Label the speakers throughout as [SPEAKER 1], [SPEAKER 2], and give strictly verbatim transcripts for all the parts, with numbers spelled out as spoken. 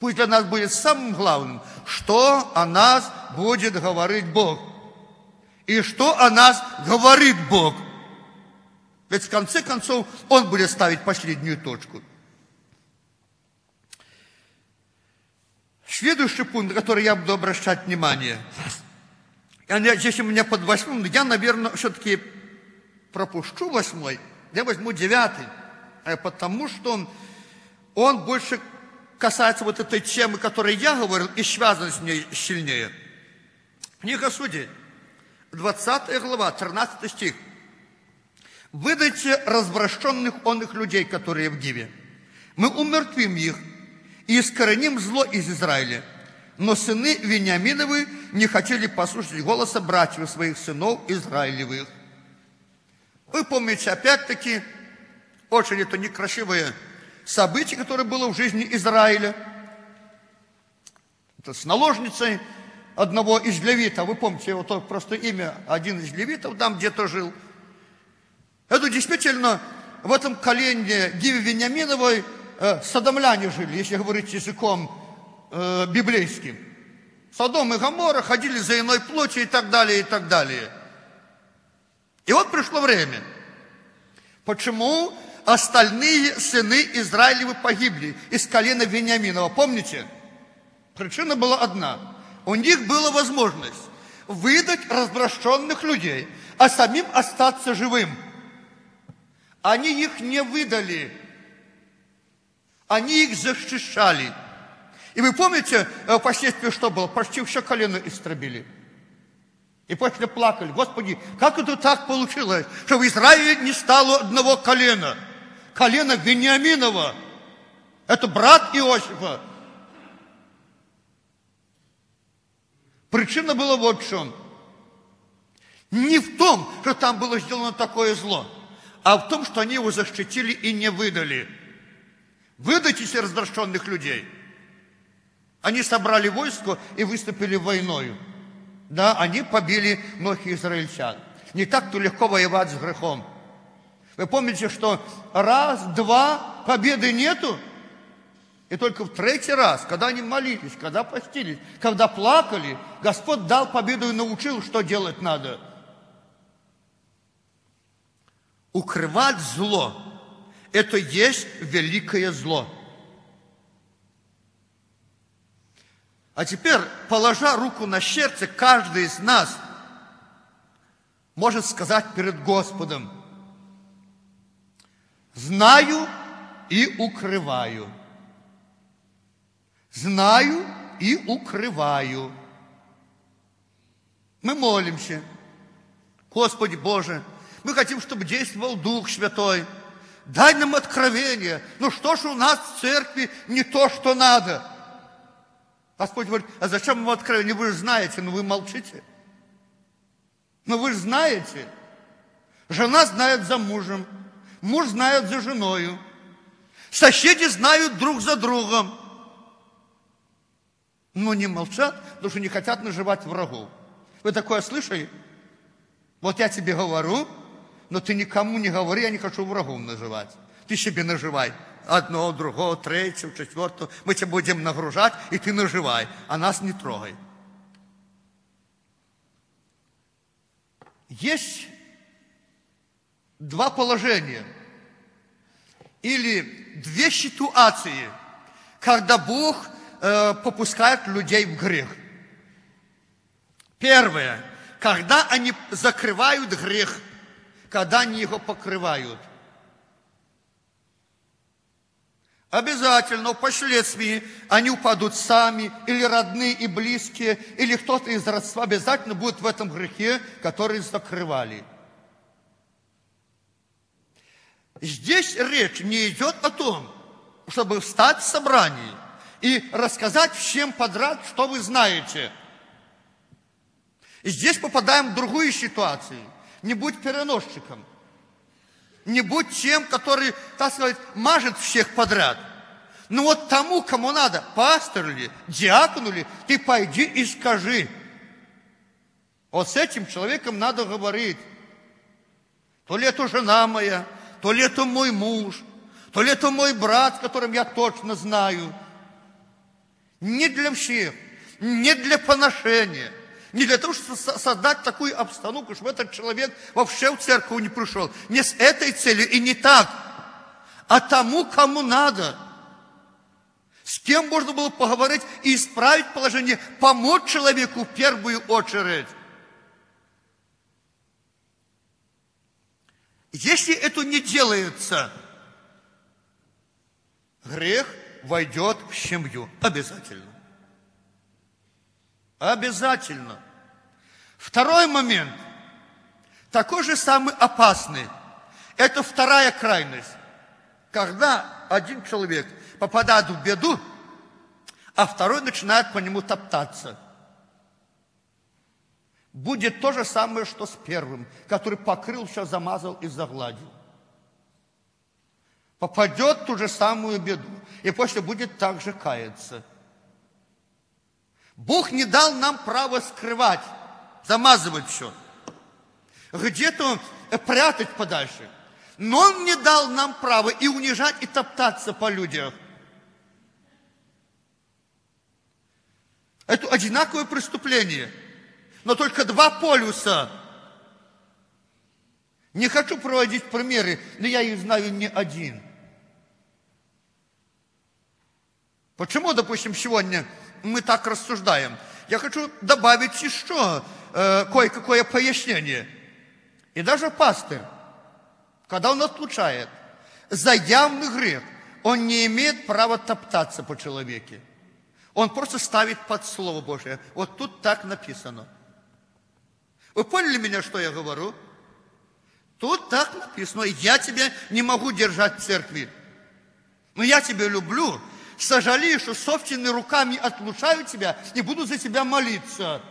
[SPEAKER 1] Пусть для нас будет самым главным, что о нас будет говорить Бог. И что о нас говорит Бог. Ведь в конце концов Он будет ставить последнюю точку. Следующий пункт, на который я буду обращать внимание. Здесь у меня под восьмым, но я, наверное, все-таки пропущу восьмой. Я возьму девятый, потому что он, он больше касается вот этой темы, о которой я говорил, и связан с ней сильнее. Книга Судей, двадцатая глава, тринадцатый стих. «Выдайте развращенных онных людей, которые в Гиве. Мы умертвим их и искореним зло из Израиля. Но сыны Вениаминовы не хотели послушать голоса братьев своих сынов Израилевых». Вы помните, опять-таки, очень это некрасивое событие, которое было в жизни Израиля. Это с наложницей одного из левитов. Вы помните его только просто имя, один из левитов там где-то жил. Это действительно в этом колене Гиве Вениаминовой э, содомляне жили, если говорить языком э, библейским. Содом и Гоморра ходили за иной плотью и так далее, и так далее. И вот пришло время. Почему остальные сыны Израилевы погибли из колена Вениаминова? Помните? Причина была одна. У них была возможность выдать развращенных людей, а самим остаться живым. Они их не выдали. Они их защищали. И вы помните, впоследствии что было? Почти все колено истребили. И после плакали. Господи, как это так получилось, что в Израиле не стало одного колена? Колено Вениаминова. Это брат Иосифа. Причина была вот в чем. Не в том, что там было сделано такое зло, а в том, что они его защитили и не выдали. Выдайте развращенных людей. Они собрали войско и выступили войною. Да, они побили многих израильтян. Не так-то легко воевать с грехом. Вы помните, что раз, два, победы нету? И только в третий раз, когда они молились, когда постились, когда плакали, Господь дал победу и научил, что делать надо. Укрывать зло – это есть великое зло. А теперь, положа руку на сердце, каждый из нас может сказать перед Господом: знаю и укрываю. Знаю и укрываю. Мы молимся: Господи Боже, мы хотим, чтобы действовал Дух Святой. Дай нам откровение. Ну что ж у нас в церкви не то, что надо? Господь говорит: а зачем вам откровение? Вы же знаете, но вы молчите. Но вы же знаете. Жена знает за мужем, муж знает за женою. Соседи знают друг за другом. Но не молчат, потому что не хотят наживать врагов. Вы такое слышали? Вот я тебе говорю, но ты никому не говори, я не хочу врагов наживать. Ты себе наживай. Одного, другого, третьего, четвертого. Мы тебя будем нагружать, и ты наживай. А нас не трогай. Есть два положения. Или две ситуации, когда Бог э, попускает людей в грех. Первое. Когда они закрывают грех, когда они его покрывают. Обязательно впоследствии они упадут сами, или родные и близкие, или кто-то из родства обязательно будет в этом грехе, который закрывали. Здесь речь не идет о том, чтобы встать в собрании и рассказать всем подряд, что вы знаете. Здесь попадаем в другую ситуацию. Не будь переносчиком. Не будь тем, который, так сказать, мажет всех подряд. Ну вот тому, кому надо, пастор ли, диакону ли, ты пойди и скажи. Вот с этим человеком надо говорить. То ли это жена моя, то ли это мой муж, то ли это мой брат, с которым я точно знаю. Не для всех, не для поношения, не для того, чтобы создать такую обстановку, чтобы этот человек вообще в церковь не пришел. Не с этой целью и не так, а тому, кому надо. С кем можно было поговорить и исправить положение, помочь человеку в первую очередь. Если это не делается, грех войдет в семью. Обязательно. Обязательно. Второй момент, такой же самый опасный. Это вторая крайность. Когда один человек попадает в беду, а второй начинает по нему топтаться. Будет то же самое, что с первым, который покрыл, все замазал и загладил. Попадет в ту же самую беду, и после будет так же каяться. Бог не дал нам право скрывать, замазывать все, где-то прятать подальше. Но Он не дал нам права и унижать, и топтаться по людям. Это одинаковое преступление, но только два полюса. Не хочу проводить примеры, но я их знаю не один. Почему, допустим, сегодня мы так рассуждаем? Я хочу добавить еще э, кое-какое пояснение. И даже пастырь, когда он отлучает за явный грех, он не имеет права топтаться по человеке. Он просто ставит под Слово Божие. Вот тут так написано. Вы поняли меня, что я говорю? Тут так написано. Я тебя не могу держать в церкви. Но я тебя люблю. Сожалею, что собственными руками отлучаю тебя и буду за тебя молиться.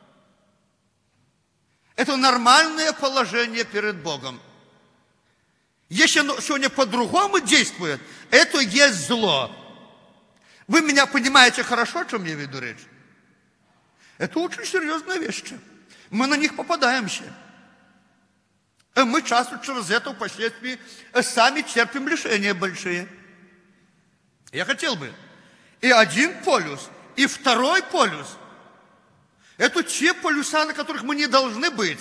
[SPEAKER 1] Это нормальное положение перед Богом. Если оно сегодня по-другому действует, это есть зло. Вы меня понимаете хорошо, о чем я веду речь? Это очень серьезная вещь. Мы на них попадаемся. И мы часто через это впоследствии сами терпим лишения большие. Я хотел бы и один полюс, и второй полюс. Это те полюса, на которых мы не должны быть.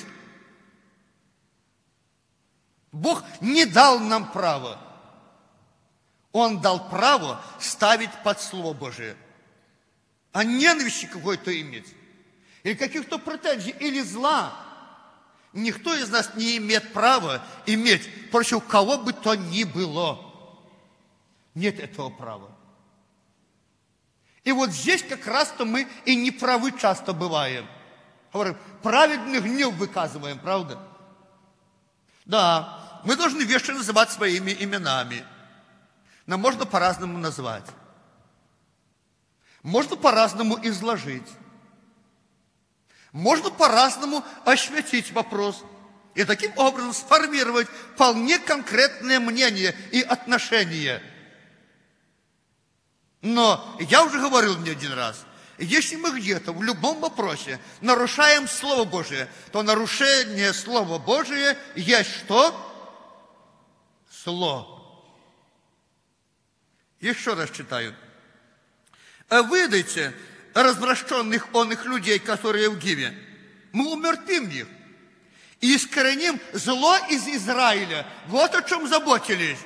[SPEAKER 1] Бог не дал нам права. Он дал право ставить под Слово Божие. А ненависти какой-то иметь, или каких-то претензий, или зла. Никто из нас не имеет права иметь против кого бы то ни было. Нет этого права. И вот здесь как раз-то мы и неправы часто бываем. Говорим, праведный гнев выказываем, правда? Да, мы должны вещи называть своими именами. Но можно по-разному назвать. Можно по-разному изложить. Можно по-разному осветить вопрос. И таким образом сформировать вполне конкретное мнение и отношение. Но я уже говорил не один раз, если мы где-то в любом вопросе нарушаем Слово Божие, то нарушение Слова Божия есть что? Зло. Еще раз читаю. Выдайте развращенных онных людей, которые в Гиве. Мы умертвим их. И искореним зло из Израиля. Вот о чем заботились.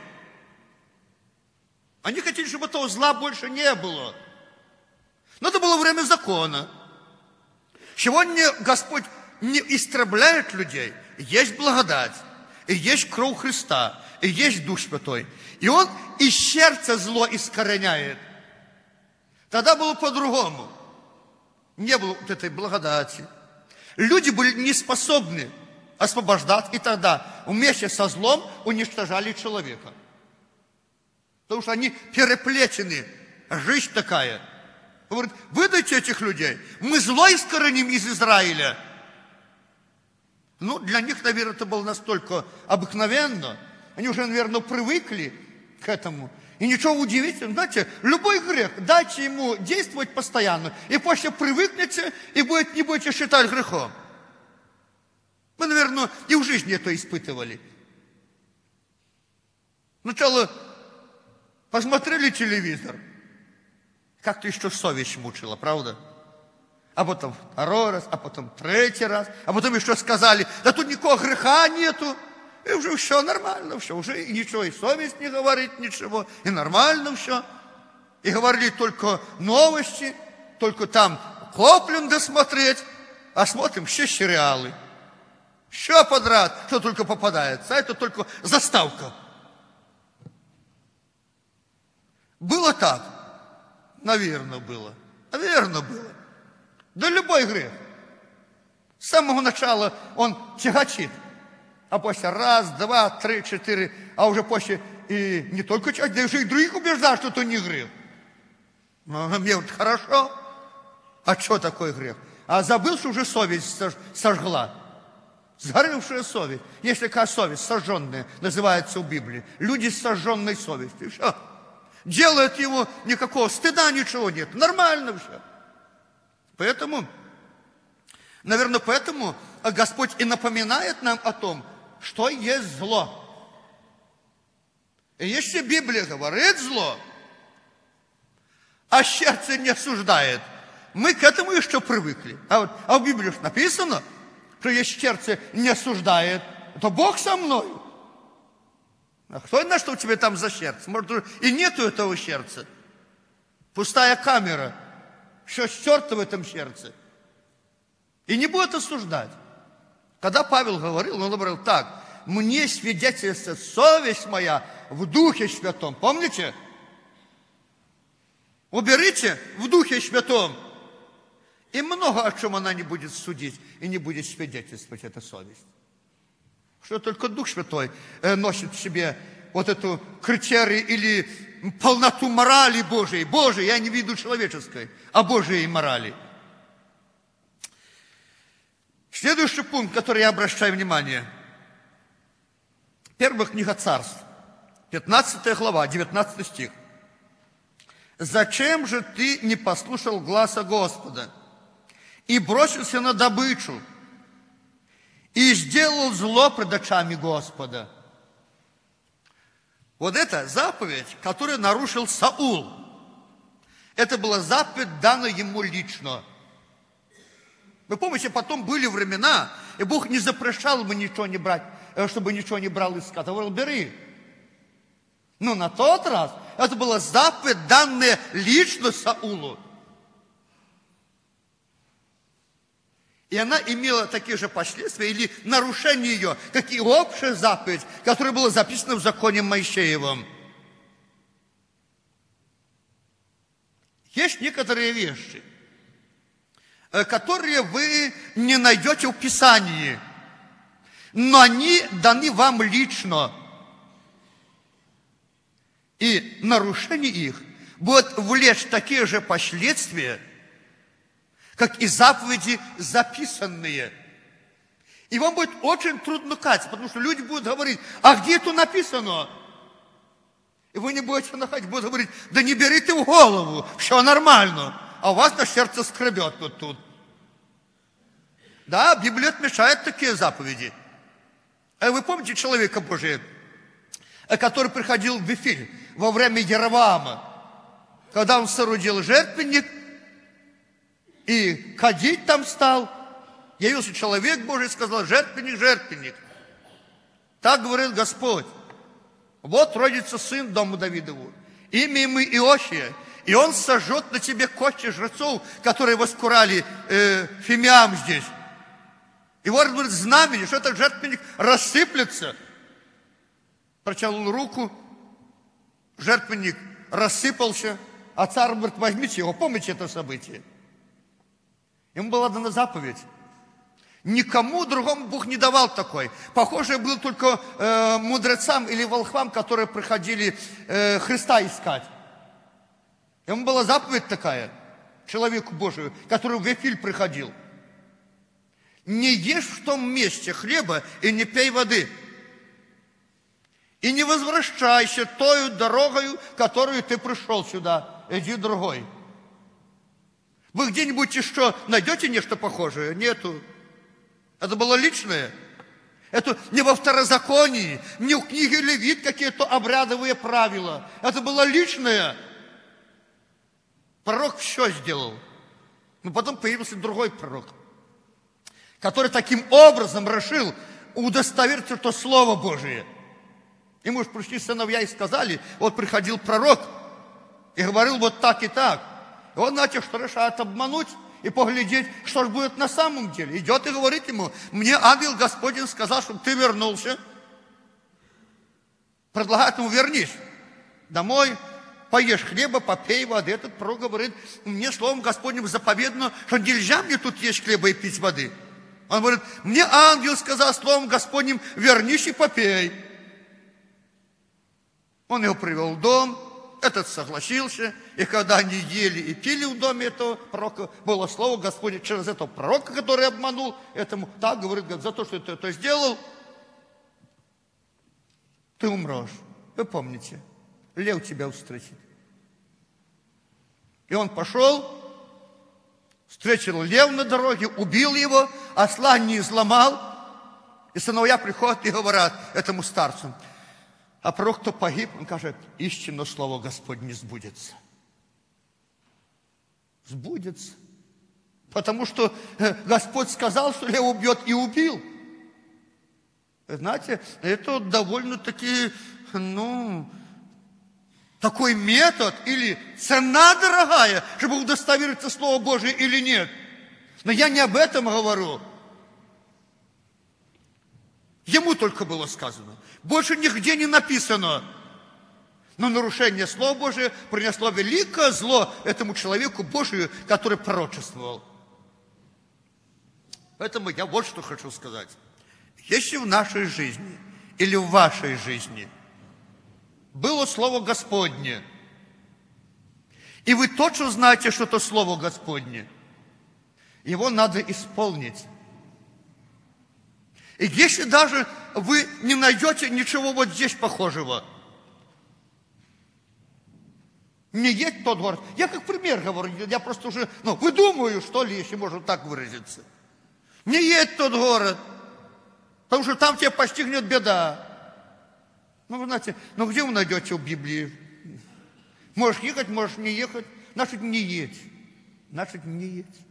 [SPEAKER 1] Они хотели, чтобы этого зла больше не было. Но это было время закона. Сегодня Господь не истребляет людей. Есть благодать, и есть кровь Христа, и есть Дух Святой. И Он из сердца зло искореняет. Тогда было по-другому. Не было вот этой благодати. Люди были не способны освобождать, и тогда вместе со злом уничтожали человека. Потому что они переплетены. Жизнь такая. Говорит, выдайте этих людей. Мы зло искореним из Израиля. Ну, для них, наверное, это было настолько обыкновенно. Они уже, наверное, привыкли к этому. И ничего удивительного. Знаете, любой грех, дайте ему действовать постоянно. И после привыкнете, и будет, не будете считать грехом. Мы, наверное, и в жизни это испытывали. Сначала посмотрели телевизор, Как-то еще совесть мучила, правда? А потом второй раз, а потом третий раз, а потом еще сказали, да тут никакого греха нету, и уже все нормально, все, уже и ничего, и совесть не говорит ничего, и нормально все. И говорили только новости, только там Копленда смотреть, а смотрим все сериалы. Все подряд, что только попадается, а это только заставка. Было так? Наверное, было. Наверное, было. Да любой грех. С самого начала он тягочит. А после раз, два, три, четыре, а уже после и не только тягочит, да и других убеждают, что это не грех. А мне вот хорошо. А что такое грех? А забыл, что уже совесть сожгла. Сгоревшая совесть. Есть такая совесть, сожженная, называется в Библии. Люди с сожженной совестью. Все. Делают его, никакого стыда, ничего нет. Нормально все. Поэтому, наверное, поэтому Господь и напоминает нам о том, что есть зло. И если Библия говорит зло, а сердце не осуждает, мы к этому еще привыкли. А, вот, а в Библии написано, что если сердце не осуждает, то Бог со мной. А кто знает, что у тебя там за сердце? Может, и нету этого сердца. Пустая камера. Все стерто в этом сердце. И не будет осуждать. Когда Павел говорил, он говорил так: мне свидетельствует совесть моя в Духе Святом. Помните? Уберите в Духе Святом. И много о чем она не будет судить и не будет свидетельствовать, эта совесть. Что только Дух Святой носит в себе вот эту критерий или полноту морали Божией. Божией, я не виду человеческой, а Божией морали. Следующий пункт, который я обращаю внимание. Первая книга Царств, пятнадцатая глава, девятнадцатый стих. «Зачем же ты не послушал гласа Господа и бросился на добычу, и сделал зло пред очами Господа?» Вот это заповедь, которую нарушил Саул. Это была заповедь, данная ему лично. Вы помните, потом были времена, и Бог не запрещал ему ничего не брать, чтобы ничего не брал из скота. Говорил, бери. Но на тот раз это была заповедь, данная лично Саулу. И она имела такие же последствия, или нарушение ее, как и общая заповедь, которая была записана в законе Моисеевом. Есть некоторые вещи, которые вы не найдете в Писании, но они даны вам лично. И нарушение их будет влечь такие же последствия, как и заповеди записанные. И вам будет очень трудно каяться, потому что люди будут говорить, а где это написано? И вы не будете находить, будут говорить, да не бери ты в голову, все нормально. А у вас на сердце скребет вот тут. Да, Библия отмечает такие заповеди. А вы помните человека Божия, который приходил в Вифиль во время Яровоама, когда он соорудил жертвенник, и кадить там стал. Явился человек Божий и сказал, жертвенник, жертвенник. Так говорит Господь. Вот родится сын дому Давидову. Имя ему Иошия. И он сожжет на тебе кости жрецов, которые воскурали э, фимиам здесь. И вот, говорит, знамение, что этот жертвенник рассыплется. Протянул руку, жертвенник рассыпался, а царь говорит, возьмите его. Помните это событие? Ему была дана заповедь. Никому другому Бог не давал такой. Похоже было только э, мудрецам или волхвам, которые приходили э, Христа искать. Ему была заповедь такая, человеку Божию, который в Вифиль приходил. Не ешь в том месте хлеба и не пей воды. И не возвращайся тою дорогою, которую ты пришел сюда. Иди другой. Вы где-нибудь еще найдете нечто похожее? Нету. Это было личное. Это не во второзаконии, не в книге Левит какие-то обрядовые правила. Это было личное. все сделал. Но потом появился другой пророк, который таким образом решил удостовериться, что Слово Божие. Ему же пришли сыновья и сказали, вот приходил пророк и говорил вот так и так. И он, знаете, что решает обмануть и поглядеть, что же будет на самом деле. Идет и говорит ему, мне ангел Господень сказал, чтобы ты вернулся. Предлагает ему, вернись домой, поешь хлеба, попей воды. Этот пророк говорит, мне словом Господним заповедано, что нельзя мне тут есть хлеба и пить воды. Он говорит, мне ангел сказал словом Господним, вернись и попей. Он его привел в дом, этот согласился, и когда они ели и пили в доме этого пророка, было слово Господне через этого пророка, который обманул этому, так говорит, за то, что ты это сделал, ты умрешь. Вы помните, лев тебя встретит. И он пошел, встретил лев на дороге, убил его, осла не изломал, и сыновья приходят и говорят этому старцу, а пророк, кто погиб, он говорит, истинно слово Господне сбудется. Сбудется. Потому что Господь сказал, что лев убьет, и убил. Знаете, это довольно-таки, ну, такой метод или цена дорогая, чтобы удостовериться Слово Божие или нет. Но я не об этом говорю. Ему только было сказано. Больше нигде не написано. Но нарушение Слова Божия принесло великое зло этому человеку Божию, который пророчествовал. Поэтому я вот что хочу сказать. Если в нашей жизни или в вашей жизни было Слово Господне, и вы точно знаете, что это Слово Господне, его надо исполнить. И если даже вы не найдете ничего вот здесь похожего, не едь в тот город. Я как пример говорю, я просто уже, ну, выдумываю, что ли, если можно так выразиться. Не едь в тот город, потому что там тебя постигнет беда. Ну, вы знаете, ну где вы найдете в Библии? Можешь ехать, можешь не ехать. Значит, не едь. Значит, не едь.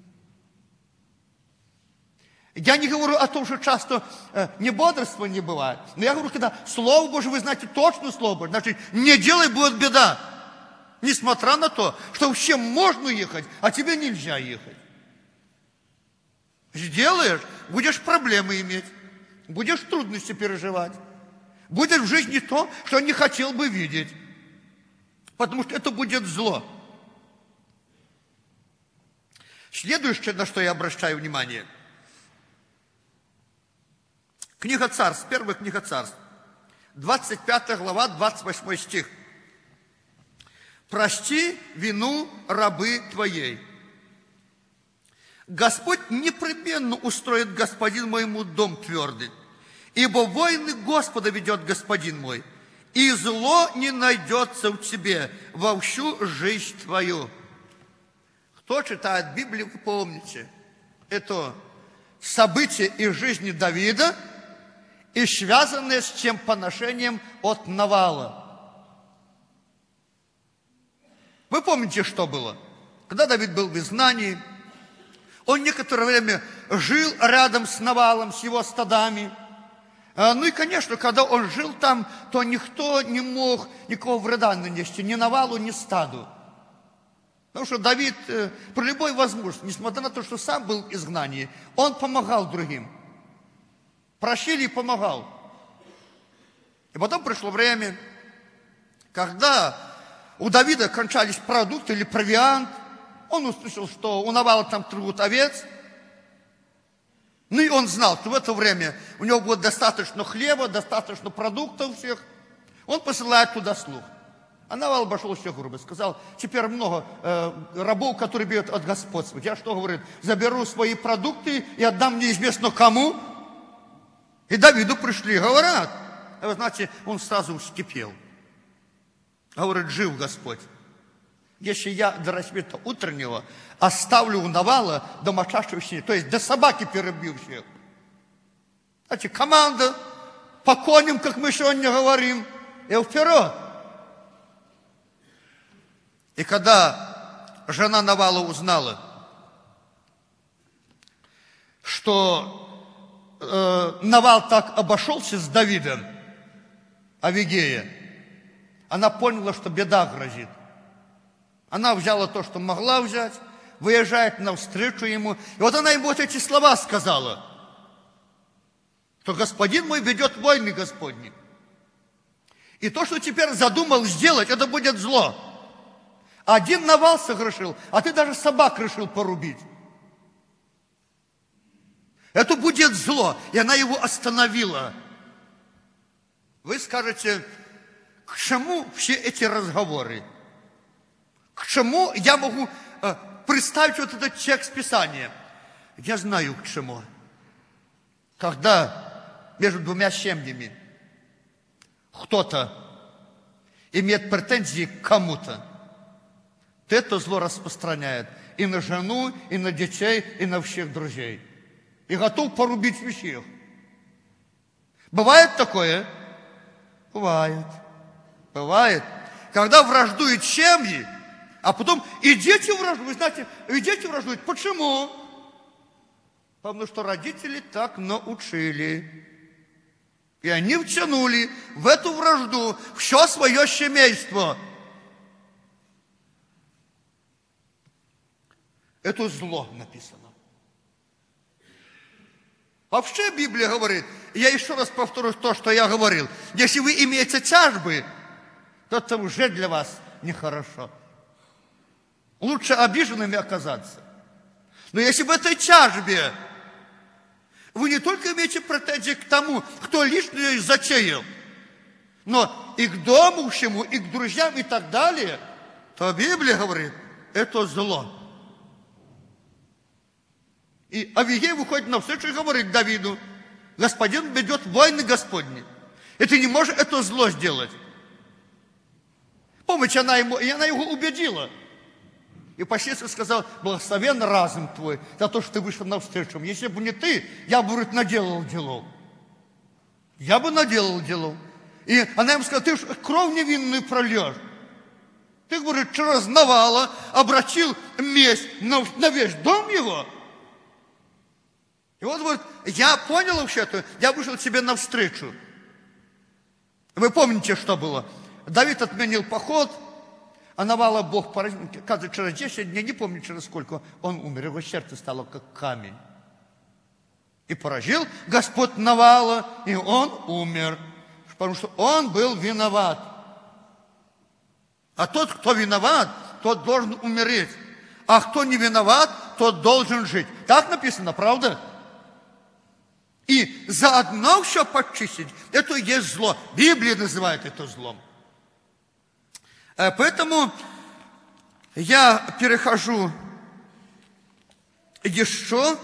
[SPEAKER 1] Я не говорю о том, что часто э, не бодрства не бывает. Но я говорю, когда Слово Божие, вы знаете точно Слово Божие, значит, не делай, будет беда. Несмотря на то, что всем можно ехать, а тебе нельзя ехать. Сделаешь, будешь проблемы иметь, будешь трудности переживать. Будет в жизни то, что не хотел бы видеть. Потому что это будет зло. Следующее, на что я обращаю внимание. Книга Царств, первая книга Царств, двадцать пятая глава, двадцать восьмой стих. «Прости вину рабы твоей. Господь непременно устроит господин моему дом твердый, ибо войны Господа ведет господин мой, и зло не найдется в тебе во всю жизнь твою». Кто читает Библию, вы помните, это события из жизни Давида, и связанные с тем поношением от Навала. Вы помните, что было? Когда Давид был в изгнании, он некоторое время жил рядом с Навалом, с его стадами. Ну и, конечно, когда он жил там, то никто не мог никакого вреда нанести ни Навалу, ни стаду. Потому что Давид при любой возможности, несмотря на то, что сам был в изгнании, он помогал другим. Просили и помогал. И потом пришло время, когда у Давида кончались продукты или провиант, он услышал, что у Навала там трут овец. Ну и он знал, что в это время у него будет достаточно хлеба, достаточно продуктов всех. Он посылает туда слуг. А Навал обошел все грубо, сказал, теперь много э, рабов, которые бьют от господства. Я что, говорит, заберу свои продукты и отдам неизвестно кому. И Давиду пришли, говорят. А вы знаете, он сразу вскипел. Говорит, жив Господь. Если я до рассвета утреннего оставлю у Навала до мочащего, то есть до собаки перебью всех. Знаете, команда по коням, как мы сегодня говорим, и вперед. И когда жена Навала узнала, что э, Навал так обошелся с Давидом, Авигея, она поняла, что беда грозит. Она взяла то, что могла взять, выезжает навстречу ему. И вот она ему вот эти слова сказала, что господин мой ведет войны Господни. И то, что теперь задумал сделать, это будет зло. Один Навал согрешил, а ты даже собак решил порубить. Это будет зло. И она его остановила. Вы скажете, к чему все эти разговоры? К чему я могу э, представить вот этот текст Писания? Я знаю, к чему. Когда между двумя семьями кто-то имеет претензии к кому-то, то это зло распространяет и на жену, и на детей, и на всех друзей. И готов порубить всех. Бывает такое? Бывает. Бывает. Когда враждуют семьи, а потом и дети враждуют. Вы знаете, и дети враждуют. Почему? Потому что родители так научили. И они втянули в эту вражду все свое семейство. Это зло написано. Вообще Библия говорит, я еще раз повторю то, что я говорил. Если вы имеете тяжбы, то это уже для вас нехорошо. Лучше обиженными оказаться. Но если в этой тяжбе вы не только имеете претензии к тому, кто лично ее затеял, но и к дому всему, и к друзьям, и так далее, то Библия говорит, это зло. И Авигей выходит навстречу и говорит Давиду, господин ведет войны Господни, и ты не можешь это зло сделать. Помните, она, ему, и она его убедила. И впоследствии сказал, благословен разум твой за то, что ты вышел навстречу. Если бы не ты, я бы, говорит, наделал делов. Я бы наделал делов. И она ему сказала, ты ж кровь невинную прольешь. Ты, говорит, через Навала обратил месть на, на весь дом его. И вот, говорит, я понял вообще-то, я вышел тебе навстречу. Вы помните, что было? Давид отменил поход, а Навала Бог поразил, кажется, через десять дней, не помню через сколько, он умер, его сердце стало как камень. И поразил Господь Навала, и он умер, потому что он был виноват. А тот, кто виноват, тот должен умереть. А кто не виноват, тот должен жить. Так написано, правда? И заодно все почистить, это и есть зло. Библия называет это злом. Поэтому я перехожу еще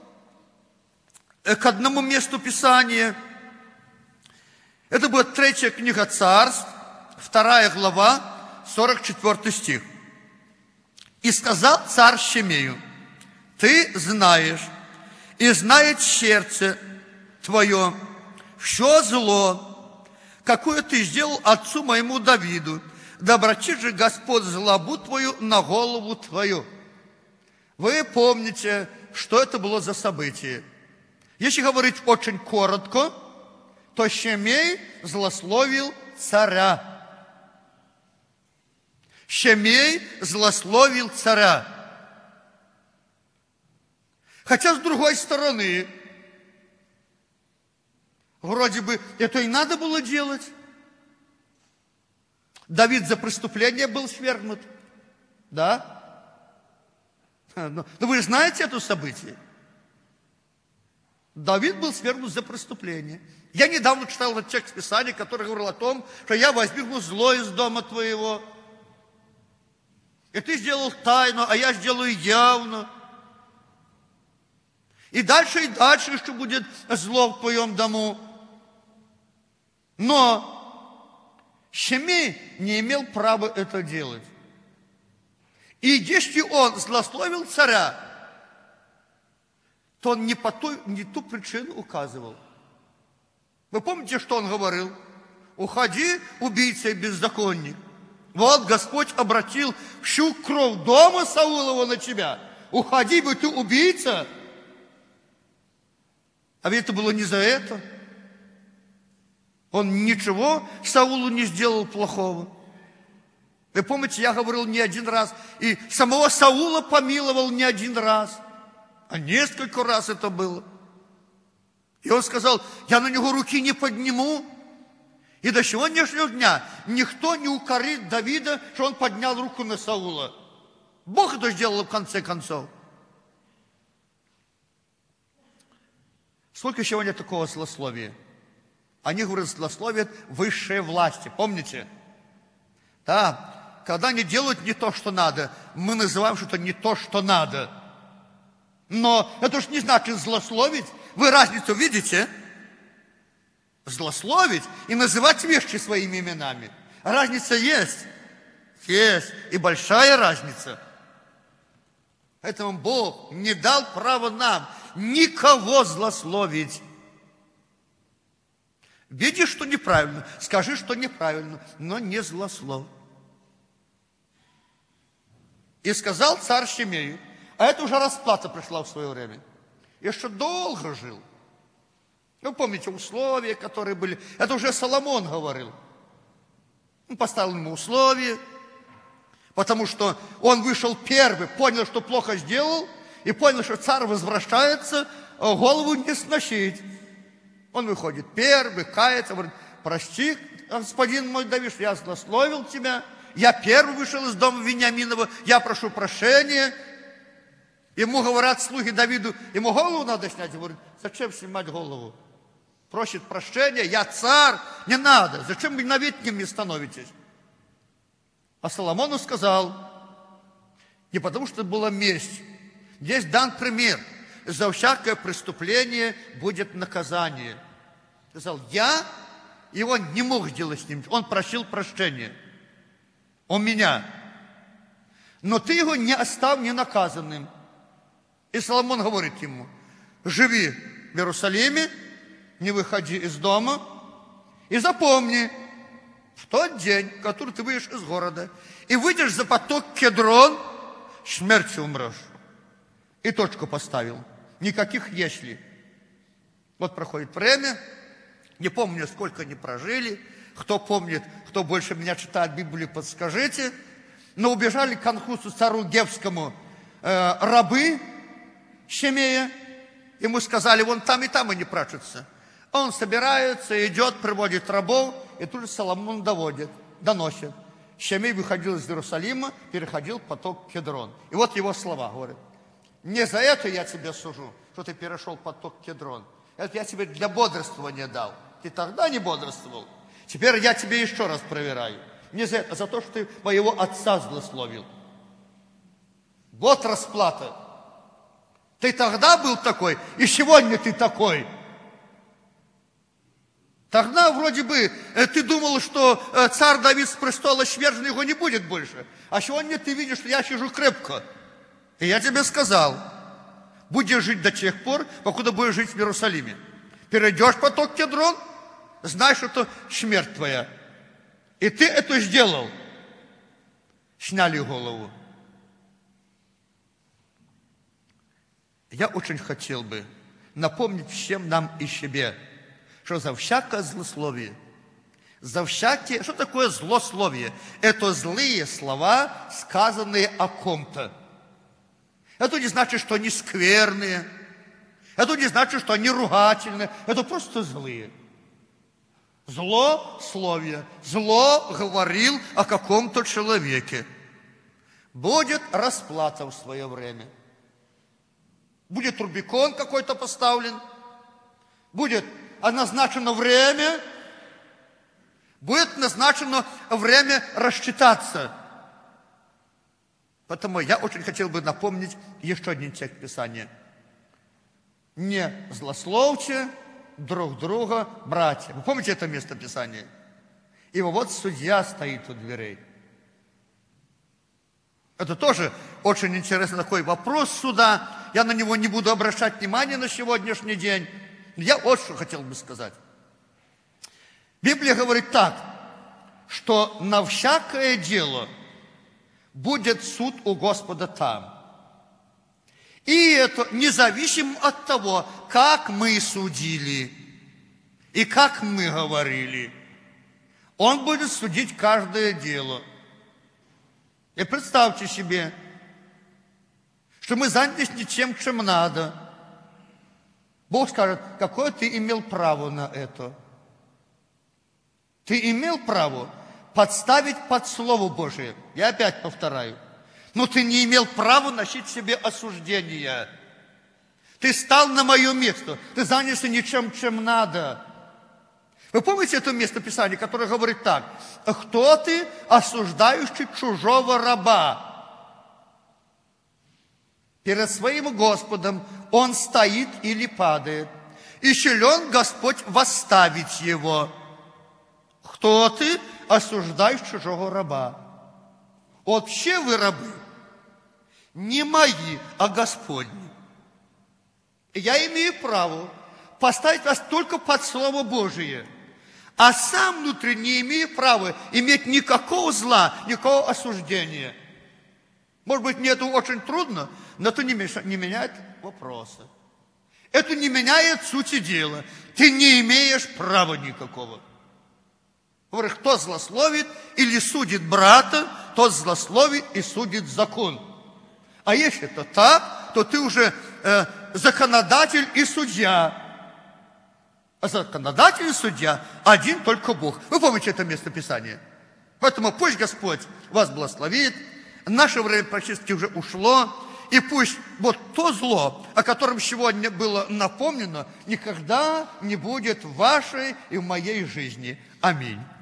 [SPEAKER 1] к одному месту Писания. Это будет третья книга Царств, вторая глава, сорок четвёртый стих. «И сказал царь Шимею, ты знаешь, и знает сердце твое все зло, какое ты сделал отцу моему Давиду, да обратит же Господь злобу твою на голову твою». Вы помните, что это было за событие. Если говорить очень коротко, то Шимей злословил царя. Шимей злословил царя. Хотя, с другой стороны, вроде бы это и надо было делать. Давид за преступление был свергнут. Да? Но, но вы знаете это событие? Давид был свергнут за преступление. Я недавно читал вот текст Писания, который говорил о том, что я возьму зло из дома твоего. И ты сделал тайну, а я сделаю явно. И дальше, и дальше еще будет зло в твоем дому. Но Шимей не имел права это делать. И если он злословил царя, то он не, по той, не ту причину указывал. Вы помните, что он говорил? Уходи, убийца и беззаконник. Вот Господь обратил всю кровь дома Саулова на тебя. Уходи, бы ты убийца. А ведь это было не за это. Он ничего Саулу не сделал плохого. Вы помните, я говорил не один раз, и самого Саула помиловал не один раз, а несколько раз это было. И он сказал, я на него руки не подниму. И до сегодняшнего дня никто не укорит Давида, что он поднял руку на Саула. Бог это сделал в конце концов. Сколько сегодня такого злословия? Они говорят, злословие высшей власти. Помните? Да, когда они делают не то, что надо, мы называем, что это не то, что надо. Но это уж не значит злословить. Вы разницу видите? Злословить и называть вещи своими именами. Разница есть. Есть. И большая разница. Поэтому Бог не дал права нам никого злословить. Видишь, что неправильно, скажи, что неправильно, но не злословь. И сказал царь Шимею, а это уже расплата пришла в свое время. Я еще долго жил. Вы помните условия, которые были? Это уже Соломон говорил. Он поставил ему условия, потому что он вышел первый, понял, что плохо сделал, и понял, что царь возвращается, голову не сносить. Он выходит первый, кается, говорит, прости, господин мой Давид, я злословил тебя, я первый вышел из дома Вениаминова, я прошу прощения. Ему говорят слуги Давиду, ему голову надо снять. Он говорит, зачем снимать голову? Просит прощения, я царь, не надо. Зачем вы наветником не становитесь? А Соломону сказал, не потому что была месть. Здесь дан пример. За всякое преступление будет наказание. Сказал, я его не мог сделать с ним. Он просил прощения. У меня. Но ты его не оставь ненаказанным. И Соломон говорит ему, живи в Иерусалиме, не выходи из дома, и запомни, в тот день, в который ты выйдешь из города, и выйдешь за поток Кедрон, смертью умрешь. И точку поставил. Никаких «если». Вот проходит время, не помню, сколько они прожили. Кто помнит, кто больше меня читает Библию, подскажите. Но убежали к Анхусу, цару Гевскому, э, рабы Шимея. Ему сказали, вон там и там они прячутся. Он собирается, идет, приводит рабов, и тут же Соломон доводит, доносит. Шимей выходил из Иерусалима, переходил поток Кедрон. И вот его слова, говорят. Не за это я тебя сужу, что ты перешел поток Кедрон. Это я тебе для бодрствования дал. Ты тогда не бодрствовал. Теперь я тебе еще раз проверяю. Не за это, а за то, что ты моего отца злословил. Вот расплата. Ты тогда был такой, и сегодня ты такой. Тогда вроде бы ты думал, что царь Давид с престола свержен, его не будет больше. А сегодня ты видишь, что я сижу крепко. И я тебе сказал, будешь жить до тех пор, покуда будешь жить в Иерусалиме. Перейдешь поток Кедрон, знаешь, что это смерть твоя. И ты это сделал. Сняли голову. Я очень хотел бы напомнить всем нам и себе, что за всякое злословие, за всякие... Что такое злословие? Это злые слова, сказанные о ком-то. Это не значит, что они скверные. Это не значит, что они ругательные. Это просто злые. Злословие. Зло говорил о каком-то человеке. Будет расплата в свое время. Будет Рубикон какой-то поставлен. Будет назначено время. Будет назначено время рассчитаться. Поэтому я очень хотел бы напомнить еще один текст Писания. Не злословьте друг друга, братья. Вы помните это место Писания? И вот судья стоит у дверей. Это тоже очень интересный такой вопрос суда. Я на него не буду обращать внимания на сегодняшний день. Я вот что хотел бы сказать. Библия говорит так, что на всякое дело будет суд у Господа там. И это независимо от того, как мы судили и как мы говорили. Он будет судить каждое дело. И представьте себе, что мы занялись ничем, чем надо. Бог скажет, какое ты имел право на это? Ты имел право подставить под Слово Божие. Я опять повторяю. Но ты не имел права носить себе осуждение. Ты стал на мое место. Ты занялся ничем, чем надо. Вы помните это место Писания, которое говорит так? Кто ты, осуждающий чужого раба? Перед своим Господом он стоит или падает. И силен Господь восставить его. Кто ты, осуждаешь чужого раба? Вообще вы рабы. Не мои, а Господни. Я имею право поставить вас только под Слово Божие. А сам внутри не имею права иметь никакого зла, никакого осуждения. Может быть, мне это очень трудно, но это не меняет вопроса. Это не меняет сути дела. Ты не имеешь права никакого. Говорит, кто злословит или судит брата, тот злословит и судит закон. А если это так, то ты уже э, законодатель и судья. А законодатель и судья один только Бог. Вы помните это место Писания? Поэтому пусть Господь вас благословит. Наше время практически уже ушло. И пусть вот то зло, о котором сегодня было напомнено, никогда не будет в вашей и в моей жизни. Аминь.